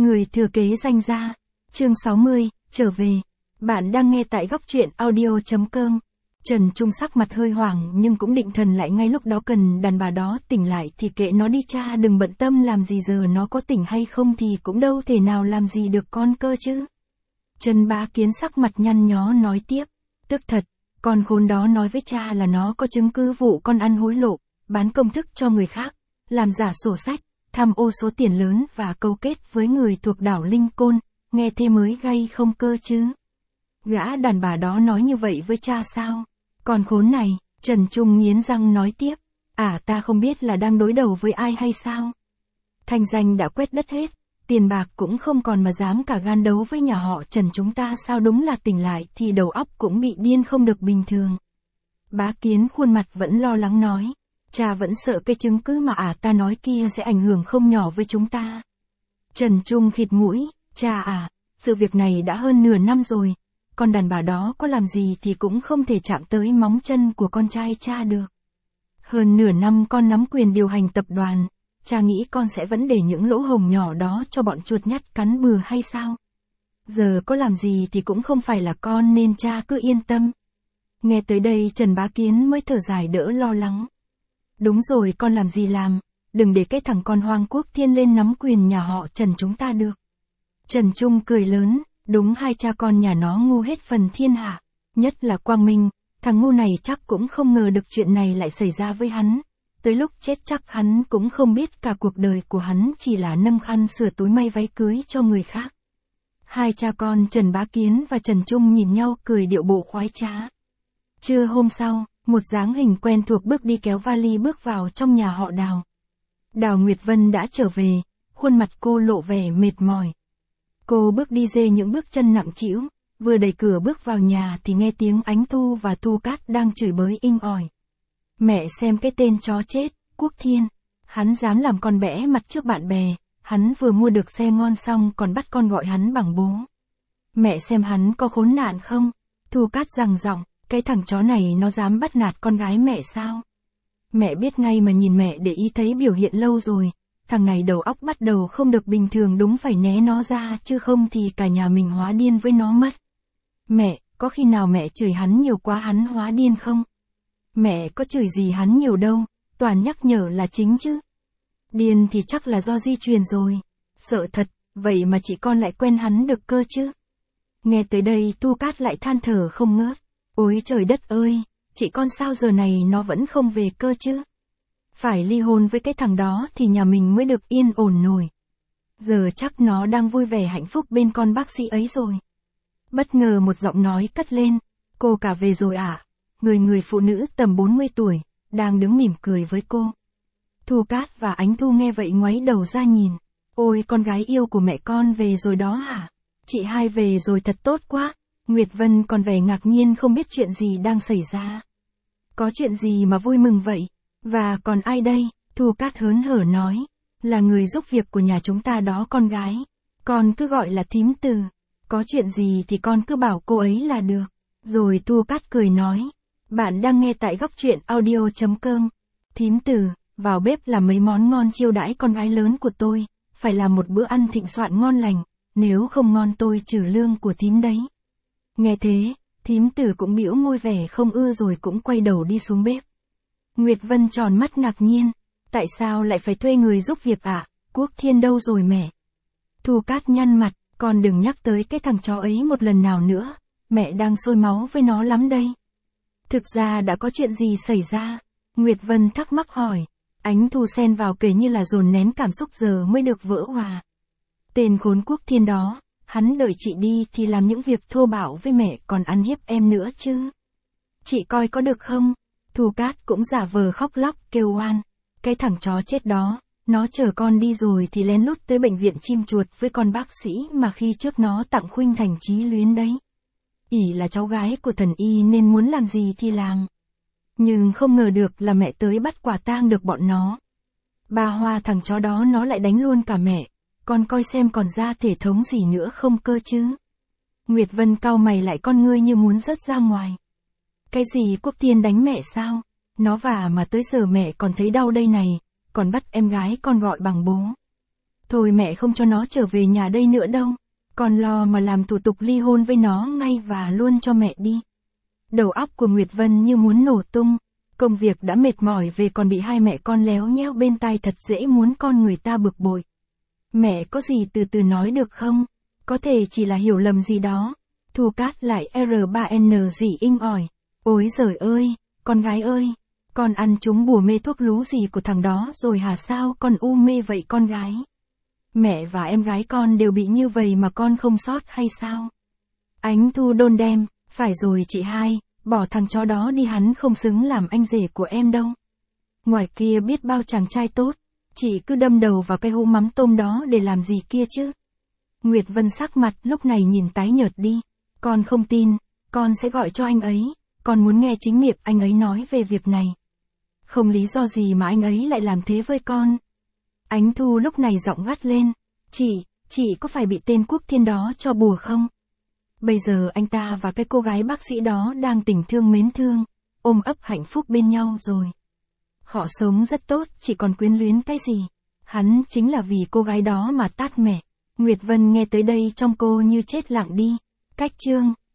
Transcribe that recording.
Người thừa kế danh gia. Chương 60, trở về. Bạn đang nghe tại góc truyện audio.com. Trần Trung sắc mặt hơi hoảng nhưng cũng định thần lại ngay lúc đó, cần đàn bà đó tỉnh lại thì kệ nó đi, cha đừng bận tâm làm gì, giờ nó có tỉnh hay không thì cũng đâu thể nào làm gì được con cơ chứ. Trần Bá Kiến sắc mặt nhăn nhó nói tiếp, tức thật, con khốn đó nói với cha là nó có chứng cứ vụ con ăn hối lộ, bán công thức cho người khác, làm giả sổ sách, tham ô số tiền lớn và câu kết với người thuộc đảo Linh Côn, nghe thế mới gay không cơ chứ. Gã đàn bà đó nói như vậy với cha sao? Con khốn này, Trần Trung nghiến răng nói tiếp, ta không biết là đang đối đầu với ai hay sao? Thanh danh đã quét đất hết, tiền bạc cũng không còn mà dám cả gan đấu với nhà họ Trần chúng ta sao? Đúng là tỉnh lại thì đầu óc cũng bị điên không được bình thường. Bá Kiến khuôn mặt vẫn lo lắng nói, cha vẫn sợ cái chứng cứ mà ta nói kia sẽ ảnh hưởng không nhỏ với chúng ta. Trần Trung khịt mũi, cha sự việc này đã hơn nửa năm rồi, con đàn bà đó có làm gì thì cũng không thể chạm tới móng chân của con trai cha được. Hơn nửa năm con nắm quyền điều hành tập đoàn, cha nghĩ con sẽ vẫn để những lỗ hổng nhỏ đó cho bọn chuột nhắt cắn bừa hay sao? Giờ có làm gì thì cũng không phải là con nên cha cứ yên tâm. Nghe tới đây Trần Bá Kiến mới thở dài đỡ lo lắng. Đúng rồi, con làm gì làm, đừng để cái thằng con Hoang Quốc Thiên lên nắm quyền nhà họ Trần chúng ta được. Trần Trung cười lớn, đúng, hai cha con nhà nó ngu hết phần thiên hạ, nhất là Quang Minh, thằng ngu này chắc cũng không ngờ được chuyện này lại xảy ra với hắn. Tới lúc chết chắc hắn cũng không biết cả cuộc đời của hắn chỉ là nâng khăn sửa túi may váy cưới cho người khác. Hai cha con Trần Bá Kiến và Trần Trung nhìn nhau cười điệu bộ khoái trá. Trưa hôm sau, một dáng hình quen thuộc bước đi kéo vali bước vào trong nhà họ Đào. Đào Nguyệt Vân đã trở về, khuôn mặt cô lộ vẻ mệt mỏi. Cô bước đi dê những bước chân nặng trĩu, vừa đẩy cửa bước vào nhà thì nghe tiếng Ánh Thu và Thu Cát đang chửi bới inh ỏi. Mẹ xem cái tên chó chết, Quốc Thiên, hắn dám làm con bẽ mặt trước bạn bè, hắn vừa mua được xe ngon xong còn bắt con gọi hắn bằng bố. Mẹ xem hắn có khốn nạn không? Thu Cát gằn giọng, cái thằng chó này nó dám bắt nạt con gái mẹ sao? Mẹ biết ngay mà, nhìn mẹ để ý thấy biểu hiện lâu rồi. Thằng này đầu óc bắt đầu không được bình thường, đúng phải né nó ra chứ không thì cả nhà mình hóa điên với nó mất. Mẹ, có khi nào mẹ chửi hắn nhiều quá hắn hóa điên không? Mẹ có chửi gì hắn nhiều đâu, toàn nhắc nhở là chính chứ. Điên thì chắc là do di truyền rồi. Sợ thật, vậy mà chị con lại quen hắn được cơ chứ. Nghe tới đây Thu Cát lại than thở không ngớt. Ôi trời đất ơi, chị con sao giờ này nó vẫn không về cơ chứ? Phải ly hôn với cái thằng đó thì nhà mình mới được yên ổn nổi. Giờ chắc nó đang vui vẻ hạnh phúc bên con bác sĩ ấy rồi. Bất ngờ một giọng nói cất lên, cô cả về rồi à? Người phụ nữ tầm 40 tuổi, đang đứng mỉm cười với cô. Thu Cát và Ánh Thu nghe vậy ngoáy đầu ra nhìn. Ôi, con gái yêu của mẹ con về rồi đó hả? Chị hai về rồi thật tốt quá. Nguyệt Vân còn vẻ ngạc nhiên không biết chuyện gì đang xảy ra. Có chuyện gì mà vui mừng vậy? Và còn ai đây? Thu Cát hớn hở nói. Là người giúp việc của nhà chúng ta đó con gái. Con cứ gọi là thím Từ. Có chuyện gì thì con cứ bảo cô ấy là được. Rồi Thu Cát cười nói. Bạn đang nghe tại góc truyện audio.com. Thím Từ, vào bếp làm mấy món ngon chiêu đãi con gái lớn của tôi. Phải làm một bữa ăn thịnh soạn ngon lành. Nếu không ngon tôi trừ lương của thím đấy. Nghe thế, thím Từ cũng bĩu môi vẻ không ưa rồi cũng quay đầu đi xuống bếp. Nguyệt Vân tròn mắt ngạc nhiên. Tại sao lại phải thuê người giúp việc ạ? Quốc Thiên đâu rồi mẹ? Thu Cát nhăn mặt, con đừng nhắc tới cái thằng chó ấy một lần nào nữa. Mẹ đang sôi máu với nó lắm đây. Thực ra đã có chuyện gì xảy ra? Nguyệt Vân thắc mắc hỏi. Ánh Thu xen vào kể như là dồn nén cảm xúc giờ mới được vỡ hòa. Tên khốn Quốc Thiên đó, hắn đợi chị đi thì làm những việc thô bạo với mẹ còn ăn hiếp em nữa chứ. Chị coi có được không? Thu Cát cũng giả vờ khóc lóc kêu oan. Cái thằng chó chết đó, nó chở con đi rồi thì lén lút tới bệnh viện chim chuột với con bác sĩ mà khi trước nó tặng Khuynh Thành Chí Luyến đấy. ỷ là cháu gái của thần y nên muốn làm gì thì làm. Nhưng không ngờ được là mẹ tới bắt quả tang được bọn nó. Ba hoa thằng chó đó nó lại đánh luôn cả mẹ. Con coi xem còn ra thể thống gì nữa không cơ chứ. Nguyệt Vân cau mày lại, con ngươi như muốn rớt ra ngoài. Cái gì Quốc Thiên đánh mẹ sao? Nó vả mà tới giờ mẹ còn thấy đau đây này, còn bắt em gái con gọi bằng bố. Thôi mẹ không cho nó trở về nhà đây nữa đâu. Con lo mà làm thủ tục ly hôn với nó ngay và luôn cho mẹ đi. Đầu óc của Nguyệt Vân như muốn nổ tung. Công việc đã mệt mỏi về còn bị hai mẹ con léo nhéo bên tai thật dễ muốn con người ta bực bội. Mẹ có gì từ từ nói được không? Có thể chỉ là hiểu lầm gì đó. Thu Cát lại R3N gì inh ỏi. Ôi giời ơi, con gái ơi, con ăn trúng bùa mê thuốc lú gì của thằng đó rồi hả, sao con u mê vậy con gái? Mẹ và em gái con đều bị như vậy mà con không sót hay sao? Ánh Thu đôn đem, phải rồi chị hai, bỏ thằng chó đó đi, hắn không xứng làm anh rể của em đâu. Ngoài kia biết bao chàng trai tốt, chị cứ đâm đầu vào cái hũ mắm tôm đó để làm gì kia chứ? Nguyệt Vân sắc mặt lúc này nhìn tái nhợt đi. Con không tin, con sẽ gọi cho anh ấy, con muốn nghe chính miệng anh ấy nói về việc này. Không lý do gì mà anh ấy lại làm thế với con. Ánh Thu lúc này giọng gắt lên. Chị có phải bị tên Quốc Thiên đó cho bùa không? Bây giờ anh ta và cái cô gái bác sĩ đó đang tình thương mến thương, ôm ấp hạnh phúc bên nhau rồi. Họ sống rất tốt, chỉ còn quyến luyến cái gì. Hắn chính là vì cô gái đó mà tát mẹ. Nguyệt Vân nghe tới đây trong cô như chết lặng đi. Cách chương